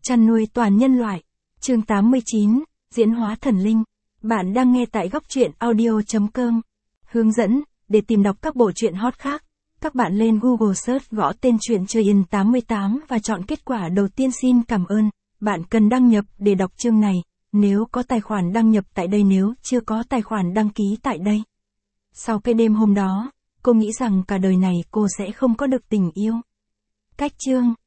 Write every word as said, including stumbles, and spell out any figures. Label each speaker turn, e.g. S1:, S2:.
S1: chăn nuôi toàn nhân loại. Chương tám mươi chín, diễn hóa thần linh. Bạn đang nghe tại góc truyện audio chấm com. Hướng dẫn, để tìm đọc các bộ truyện hot khác, các bạn lên Google search gõ tên truyện Chơi In tám mươi tám và chọn kết quả đầu tiên. Xin cảm ơn. Bạn cần đăng nhập để đọc chương này, nếu có tài khoản đăng nhập tại đây, nếu chưa có tài khoản đăng ký tại đây. Sau cái đêm hôm đó, cô nghĩ rằng cả đời này cô sẽ không có được tình yêu. Cách chương